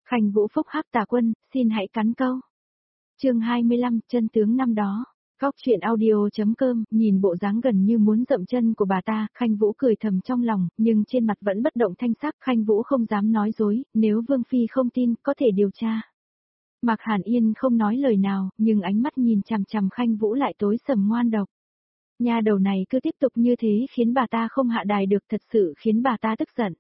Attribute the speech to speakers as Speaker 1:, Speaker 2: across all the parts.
Speaker 1: Khanh Vũ phúc hắc tà quân, xin hãy cắn câu. Chương 25, chân tướng năm đó. Góc truyện audio.com, nhìn bộ dáng gần như muốn dậm chân của bà ta, Khanh Vũ cười thầm trong lòng, nhưng trên mặt vẫn bất động thanh sắc. Khanh Vũ không dám nói dối, nếu Vương Phi không tin, có thể điều tra. Mạc Hàn Yên không nói lời nào, nhưng ánh mắt nhìn chằm chằm Khanh Vũ lại tối sầm ngoan độc. Nhà đầu này cứ tiếp tục như thế khiến bà ta không hạ đài được, thật sự khiến bà ta tức giận.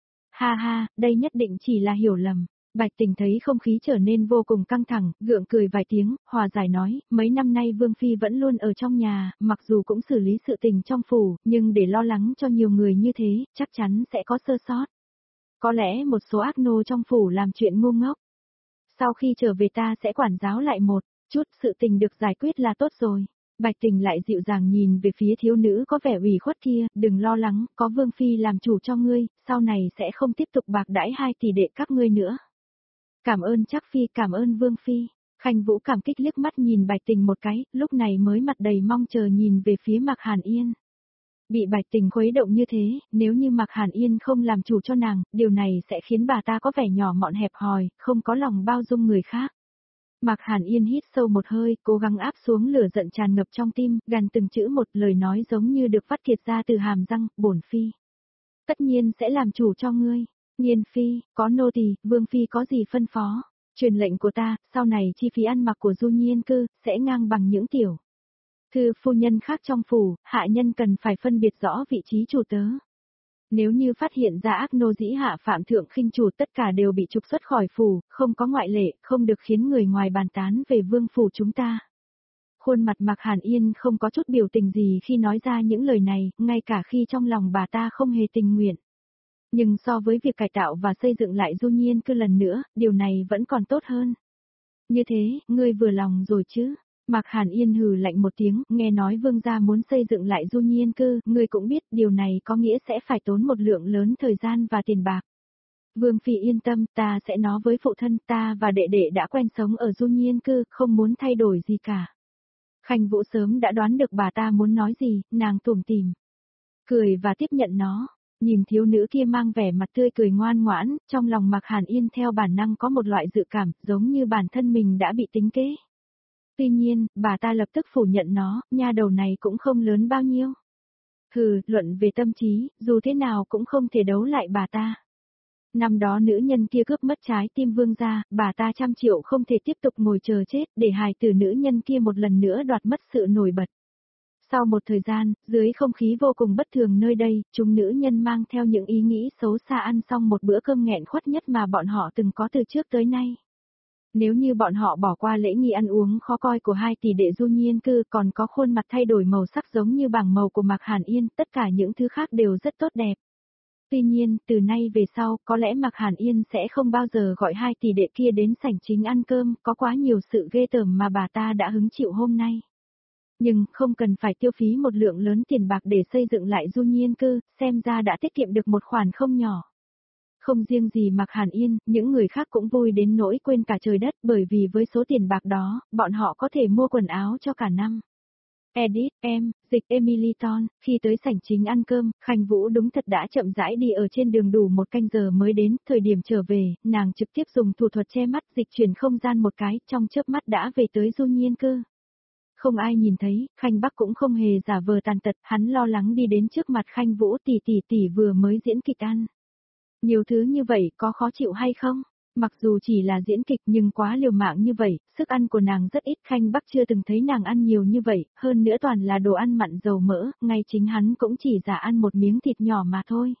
Speaker 1: Ha ha, đây nhất định chỉ là hiểu lầm. Bạch Tình thấy không khí trở nên vô cùng căng thẳng, gượng cười vài tiếng, hòa giải nói, mấy năm nay Vương Phi vẫn luôn ở trong nhà, mặc dù cũng xử lý sự tình trong phủ, nhưng để lo lắng cho nhiều người như thế, chắc chắn sẽ có sơ sót. Có lẽ một số ác nô trong phủ làm chuyện ngu ngốc. Sau khi trở về ta sẽ quản giáo lại một chút, sự tình được giải quyết là tốt rồi. Bạch Tình lại dịu dàng nhìn về phía thiếu nữ có vẻ ủy khuất kia, đừng lo lắng, có Vương Phi làm chủ cho ngươi, sau này sẽ không tiếp tục bạc đãi hai tỷ đệ các ngươi nữa. Cảm ơn Trác Phi, cảm ơn Vương Phi. Khanh Vũ cảm kích liếc mắt nhìn Bạch Tình một cái, lúc này mới mặt đầy mong chờ nhìn về phía Mạc Hàn Yên. Bị Bạch Tình khuấy động như thế, nếu như Mạc Hàn Yên không làm chủ cho nàng, điều này sẽ khiến bà ta có vẻ nhỏ mọn hẹp hòi, không có lòng bao dung người khác. Mạc Hàn Yên hít sâu một hơi, cố gắng áp xuống lửa giận tràn ngập trong tim, gằn từng chữ một, lời nói giống như được vắt kiệt ra từ hàm răng, bổn Phi. Tất nhiên sẽ làm chủ cho ngươi. Nghiên Phi, có nô tỳ, Vương Phi có gì phân phó? Truyền lệnh của ta, sau này chi phí ăn mặc của du nhiên cư, sẽ ngang bằng những tiểu thư phu nhân khác trong phủ, hạ nhân cần phải phân biệt rõ vị trí chủ tớ. Nếu như phát hiện ra ác nô dĩ hạ phạm thượng khinh chủ, tất cả đều bị trục xuất khỏi phủ, không có ngoại lệ, không được khiến người ngoài bàn tán về vương phủ chúng ta. Khuôn mặt Mạc Hàn Yên không có chút biểu tình gì khi nói ra những lời này, ngay cả khi trong lòng bà ta không hề tình nguyện. Nhưng so với việc cải tạo và xây dựng lại du nhiên cư lần nữa, điều này vẫn còn tốt hơn. Như thế, ngươi vừa lòng rồi chứ? Mạc Hàn Yên hừ lạnh một tiếng, nghe nói vương gia muốn xây dựng lại du nhiên cư, ngươi cũng biết điều này có nghĩa sẽ phải tốn một lượng lớn thời gian và tiền bạc. Vương Phi yên tâm, ta sẽ nói với phụ thân, ta và đệ đệ đã quen sống ở du nhiên cư, không muốn thay đổi gì cả. Khanh Vũ sớm đã đoán được bà ta muốn nói gì, nàng tủm tỉm cười và tiếp nhận nó. Nhìn thiếu nữ kia mang vẻ mặt tươi cười ngoan ngoãn, trong lòng Mạc Hàn Yên theo bản năng có một loại dự cảm, giống như bản thân mình đã bị tính kế. Tuy nhiên, bà ta lập tức phủ nhận nó, nha đầu này cũng không lớn bao nhiêu. Hừ, luận về tâm trí, dù thế nào cũng không thể đấu lại bà ta. Năm đó nữ nhân kia cướp mất trái tim vương gia, bà ta 100 triệu không thể tiếp tục ngồi chờ chết, để hài tử nữ nhân kia một lần nữa đoạt mất sự nổi bật. Sau một thời gian, dưới không khí vô cùng bất thường nơi đây, chúng nữ nhân mang theo những ý nghĩ xấu xa ăn xong một bữa cơm nghẹn khuất nhất mà bọn họ từng có từ trước tới nay. Nếu như bọn họ bỏ qua lễ nghi ăn uống khó coi của hai tỷ đệ du nhiên cư, còn có khuôn mặt thay đổi màu sắc giống như bảng màu của Mạc Hàn Yên, tất cả những thứ khác đều rất tốt đẹp. Tuy nhiên, từ nay về sau, có lẽ Mạc Hàn Yên sẽ không bao giờ gọi hai tỷ đệ kia đến sảnh chính ăn cơm, có quá nhiều sự ghê tởm mà bà ta đã hứng chịu hôm nay. Nhưng, không cần phải tiêu phí một lượng lớn tiền bạc để xây dựng lại du nhiên cư, xem ra đã tiết kiệm được một khoản không nhỏ. Không riêng gì Mạc Hàn Yên, những người khác cũng vui đến nỗi quên cả trời đất, bởi vì với số tiền bạc đó, bọn họ có thể mua quần áo cho cả năm. Edit, dịch Emily Ton, khi tới sảnh chính ăn cơm, Khanh Vũ đúng thật đã chậm rãi đi ở trên đường đủ một canh giờ mới đến, thời điểm trở về, nàng trực tiếp dùng thủ thuật che mắt dịch chuyển không gian một cái, trong chớp mắt đã về tới du nhiên cư. Không ai nhìn thấy, Khanh Bắc cũng không hề giả vờ tàn tật, hắn lo lắng đi đến trước mặt Khanh Vũ, tỷ vừa mới diễn kịch ăn. Nhiều thứ như vậy có khó chịu hay không? Mặc dù chỉ là diễn kịch nhưng quá liều mạng như vậy, sức ăn của nàng rất ít, Khanh Bắc chưa từng thấy nàng ăn nhiều như vậy, hơn nữa toàn là đồ ăn mặn dầu mỡ, ngay chính hắn cũng chỉ giả ăn một miếng thịt nhỏ mà thôi.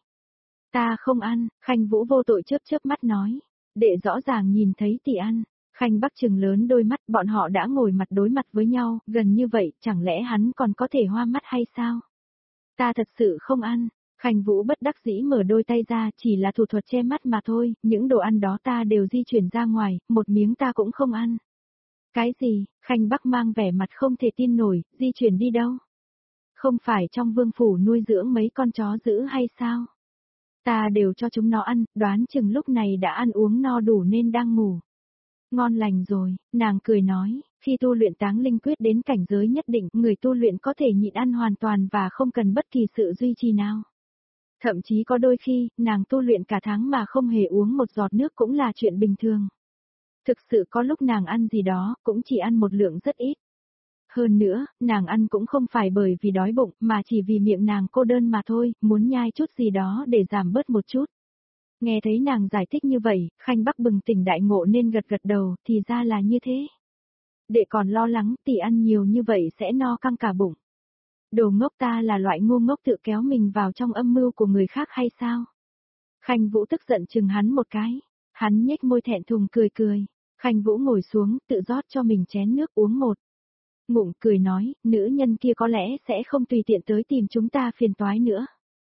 Speaker 1: Ta không ăn, Khanh Vũ vô tội chớp mắt nói, đệ rõ ràng nhìn thấy tỷ ăn. Khanh Bắc trừng lớn đôi mắt, bọn họ đã ngồi mặt đối mặt với nhau, gần như vậy, chẳng lẽ hắn còn có thể hoa mắt hay sao? Ta thật sự không ăn. Khanh Vũ bất đắc dĩ mở đôi tay ra, chỉ là thủ thuật che mắt mà thôi, những đồ ăn đó ta đều di chuyển ra ngoài, một miếng ta cũng không ăn. Cái gì? Khanh Bắc mang vẻ mặt không thể tin nổi, di chuyển đi đâu? Không phải trong vương phủ nuôi dưỡng mấy con chó dữ hay sao? Ta đều cho chúng nó ăn, đoán chừng lúc này đã ăn uống no đủ nên đang ngủ. Ngon lành rồi, nàng cười nói, khi tu luyện táng linh quyết đến cảnh giới nhất định, người tu luyện có thể nhịn ăn hoàn toàn và không cần bất kỳ sự duy trì nào. Thậm chí có đôi khi, nàng tu luyện cả tháng mà không hề uống một giọt nước cũng là chuyện bình thường. Thực sự có lúc nàng ăn gì đó, cũng chỉ ăn một lượng rất ít. Hơn nữa, nàng ăn cũng không phải bởi vì đói bụng, mà chỉ vì miệng nàng cô đơn mà thôi, muốn nhai chút gì đó để giảm bớt một chút. Nghe thấy nàng giải thích như vậy, Khanh Bắc bừng tỉnh đại ngộ nên gật gật đầu, thì ra là như thế. Đệ còn lo lắng tỷ ăn nhiều như vậy sẽ no căng cả bụng. Đồ ngốc, ta là loại ngu ngốc tự kéo mình vào trong âm mưu của người khác hay sao? Khanh Vũ tức giận chừng hắn một cái. Hắn nhếch môi thẹn thùng cười cười. Khanh Vũ ngồi xuống, tự rót cho mình chén nước uống một ngụm, cười nói, nữ nhân kia có lẽ sẽ không tùy tiện tới tìm chúng ta phiền toái nữa.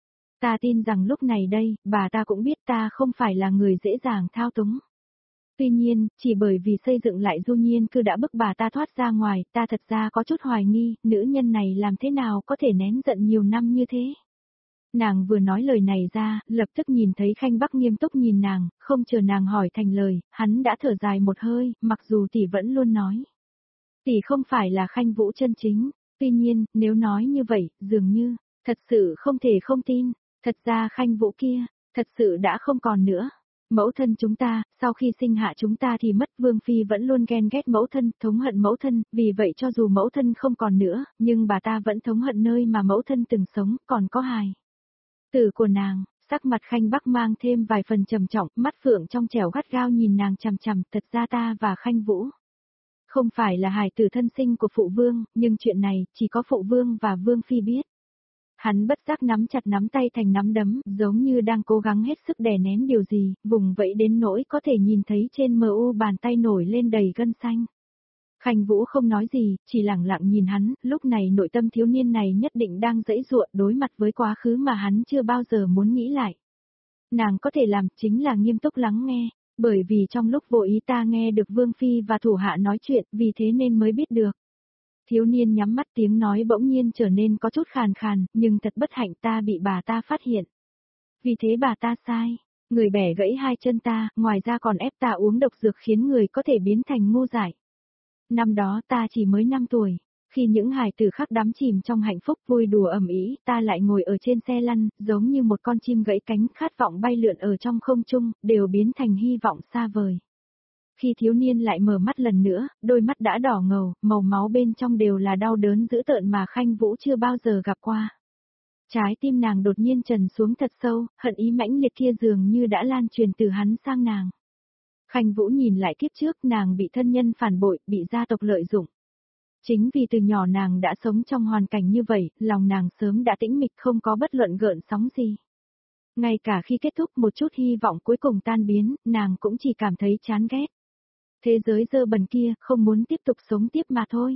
Speaker 1: Ta tin rằng lúc này đây, bà ta cũng biết ta không phải là người dễ dàng thao túng. Tuy nhiên, chỉ bởi vì xây dựng lại Du Nhiên Cư đã bức bà ta thoát ra ngoài, ta thật ra có chút hoài nghi, nữ nhân này làm thế nào có thể nén giận nhiều năm như thế. Nàng vừa nói lời này ra, lập tức nhìn thấy Khanh Bắc nghiêm túc nhìn nàng, không chờ nàng hỏi thành lời, hắn đã thở dài một hơi, mặc dù tỷ vẫn luôn nói. Tỷ không phải là Khanh Vũ chân chính, tuy nhiên, nếu nói như vậy, dường như, thật sự không thể không tin, thật ra Khanh Vũ kia, thật sự đã không còn nữa. Mẫu thân chúng ta, sau khi sinh hạ chúng ta thì mất, Vương Phi vẫn luôn ghen ghét mẫu thân, thống hận mẫu thân, vì vậy cho dù mẫu thân không còn nữa, nhưng bà ta vẫn thống hận nơi mà mẫu thân từng sống, còn có hài tử của nàng. Sắc mặt Khanh Bắc mang thêm vài phần trầm trọng, mắt phượng trong trẻo gắt gao nhìn nàng chằm chằm, thật ra ta và Khanh Vũ không phải là hài tử thân sinh của phụ vương, nhưng chuyện này chỉ có phụ vương và Vương Phi biết. Hắn bất giác nắm chặt nắm tay thành nắm đấm, giống như đang cố gắng hết sức đè nén điều gì, vùng vẫy đến nỗi có thể nhìn thấy trên mờ u bàn tay nổi lên đầy gân xanh. Khanh Vũ không nói gì, chỉ lặng lặng nhìn hắn, lúc này nội tâm thiếu niên này nhất định đang giãy giụa đối mặt với quá khứ mà hắn chưa bao giờ muốn nghĩ lại. Nàng có thể làm chính là nghiêm túc lắng nghe, bởi vì trong lúc vô ý ta nghe được Vương Phi và thủ hạ nói chuyện, vì thế nên mới biết được. Thiếu niên nhắm mắt, tiếng nói bỗng nhiên trở nên có chút khàn khàn, nhưng thật bất hạnh ta bị bà ta phát hiện. Vì thế bà ta sai, người bẻ gãy hai chân ta, ngoài ra còn ép ta uống độc dược khiến người có thể biến thành ngu dại. Năm đó ta chỉ mới 5 tuổi, khi những hài tử khác đắm chìm trong hạnh phúc vui đùa ầm ĩ, ta lại ngồi ở trên xe lăn, giống như một con chim gãy cánh khát vọng bay lượn ở trong không trung, đều biến thành hy vọng xa vời. Khi thiếu niên lại mở mắt lần nữa, đôi mắt đã đỏ ngầu, màu máu bên trong đều là đau đớn dữ tợn mà Khanh Vũ chưa bao giờ gặp qua. Trái tim nàng đột nhiên trần xuống thật sâu, hận ý mãnh liệt kia dường như đã lan truyền từ hắn sang nàng. Khanh Vũ nhìn lại kiếp trước, nàng bị thân nhân phản bội, bị gia tộc lợi dụng. Chính vì từ nhỏ nàng đã sống trong hoàn cảnh như vậy, lòng nàng sớm đã tĩnh mịch, không có bất luận gợn sóng gì. Ngay cả khi kết thúc một chút hy vọng cuối cùng tan biến, nàng cũng chỉ cảm thấy chán ghét. Thế giới dơ bẩn kia, không muốn tiếp tục sống tiếp mà thôi.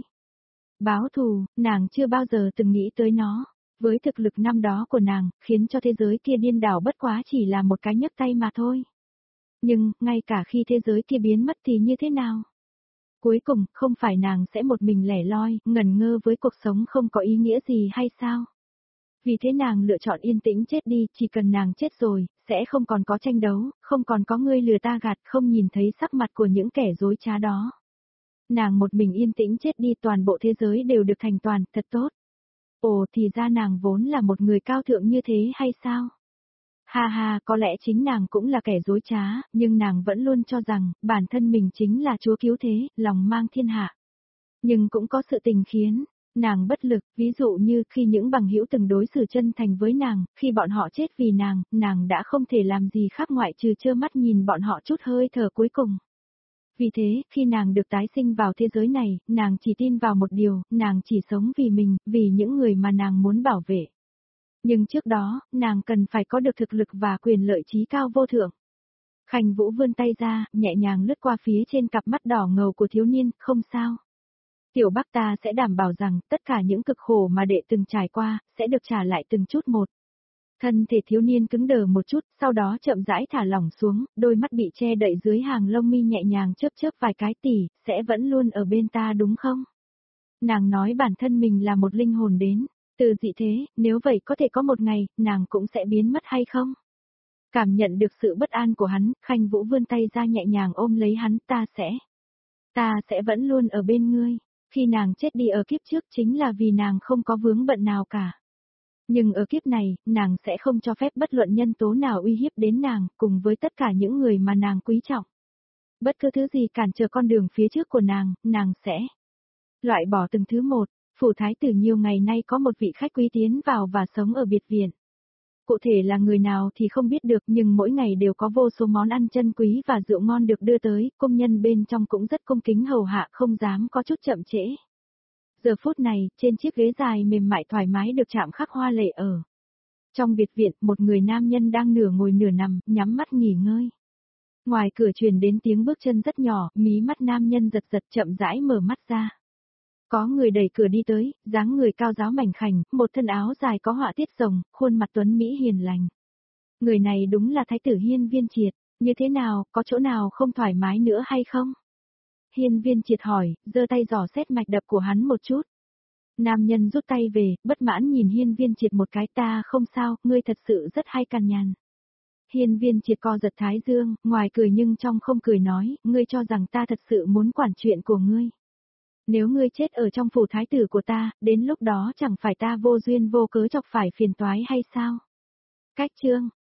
Speaker 1: Báo thù, nàng chưa bao giờ từng nghĩ tới nó. Với thực lực năm đó của nàng, khiến cho thế giới kia điên đảo bất quá chỉ là một cái nhấc tay mà thôi. Nhưng, ngay cả khi thế giới kia biến mất thì như thế nào? Cuối cùng, không phải nàng sẽ một mình lẻ loi, ngẩn ngơ với cuộc sống không có ý nghĩa gì hay sao? Vì thế nàng lựa chọn yên tĩnh chết đi, chỉ cần nàng chết rồi, sẽ không còn có tranh đấu, không còn có người lừa ta gạt, không nhìn thấy sắc mặt của những kẻ dối trá đó. Nàng một mình yên tĩnh chết đi, toàn bộ thế giới đều được thành toàn, thật tốt. Ồ, thì ra nàng vốn là một người cao thượng như thế hay sao? Ha ha, có lẽ chính nàng cũng là kẻ dối trá, nhưng nàng vẫn luôn cho rằng, bản thân mình chính là chúa cứu thế, lòng mang thiên hạ. Nhưng cũng có sự tình khiến nàng bất lực, ví dụ như khi những bằng hữu từng đối xử chân thành với nàng, khi bọn họ chết vì nàng đã không thể làm gì khác ngoại trừ trơ mắt nhìn bọn họ chút hơi thở cuối cùng. Vì thế, khi nàng được tái sinh vào thế giới này, nàng chỉ tin vào một điều, nàng chỉ sống vì mình, vì những người mà nàng muốn bảo vệ. Nhưng trước đó, nàng cần phải có được thực lực và quyền lợi trí cao vô thượng. Khanh Vũ vươn tay ra, nhẹ nhàng lướt qua phía trên cặp mắt đỏ ngầu của thiếu niên, không sao. Tiểu Bắc, ta sẽ đảm bảo rằng, tất cả những cực khổ mà đệ từng trải qua, sẽ được trả lại từng chút một. Thân thể thiếu niên cứng đờ một chút, sau đó chậm rãi thả lỏng xuống, đôi mắt bị che đậy dưới hàng lông mi nhẹ nhàng chớp chớp vài cái, tỷ, sẽ vẫn luôn ở bên ta đúng không? Nàng nói bản thân mình là một linh hồn đến từ dị thế, nếu vậy có thể có một ngày, nàng cũng sẽ biến mất hay không? Cảm nhận được sự bất an của hắn, Khanh Vũ vươn tay ra nhẹ nhàng ôm lấy hắn, ta sẽ vẫn luôn ở bên ngươi. Khi nàng chết đi ở kiếp trước chính là vì nàng không có vướng bận nào cả. Nhưng ở kiếp này, nàng sẽ không cho phép bất luận nhân tố nào uy hiếp đến nàng, cùng với tất cả những người mà nàng quý trọng. Bất cứ thứ gì cản trở con đường phía trước của nàng sẽ loại bỏ từng thứ một. Phủ thái tử nhiều ngày nay có một vị khách quý tiến vào và sống ở biệt viện. Cụ thể là người nào thì không biết được, nhưng mỗi ngày đều có vô số món ăn chân quý và rượu ngon được đưa tới, công nhân bên trong cũng rất cung kính hầu hạ, không dám có chút chậm trễ. Giờ phút này, trên chiếc ghế dài mềm mại thoải mái được chạm khắc hoa lệ ở trong biệt viện, một người nam nhân đang nửa ngồi nửa nằm, nhắm mắt nghỉ ngơi. Ngoài cửa truyền đến tiếng bước chân rất nhỏ, mí mắt nam nhân giật giật chậm rãi mở mắt ra. Có người đẩy cửa đi tới, dáng người cao ráo mảnh khảnh, một thân áo dài có họa tiết rồng, khuôn mặt tuấn mỹ hiền lành. Người này đúng là Thái tử Hiên Viên Triệt, như thế nào, có chỗ nào không thoải mái nữa hay không? Hiên Viên Triệt hỏi, giơ tay dò xét mạch đập của hắn một chút. Nam nhân rút tay về, bất mãn nhìn Hiên Viên Triệt một cái, ta không sao, ngươi thật sự rất hay cằn nhằn. Hiên Viên Triệt co giật thái dương, ngoài cười nhưng trong không cười nói, ngươi cho rằng ta thật sự muốn quản chuyện của ngươi. Nếu ngươi chết ở trong phủ thái tử của ta, đến lúc đó chẳng phải ta vô duyên vô cớ chọc phải phiền toái hay sao? Cách chương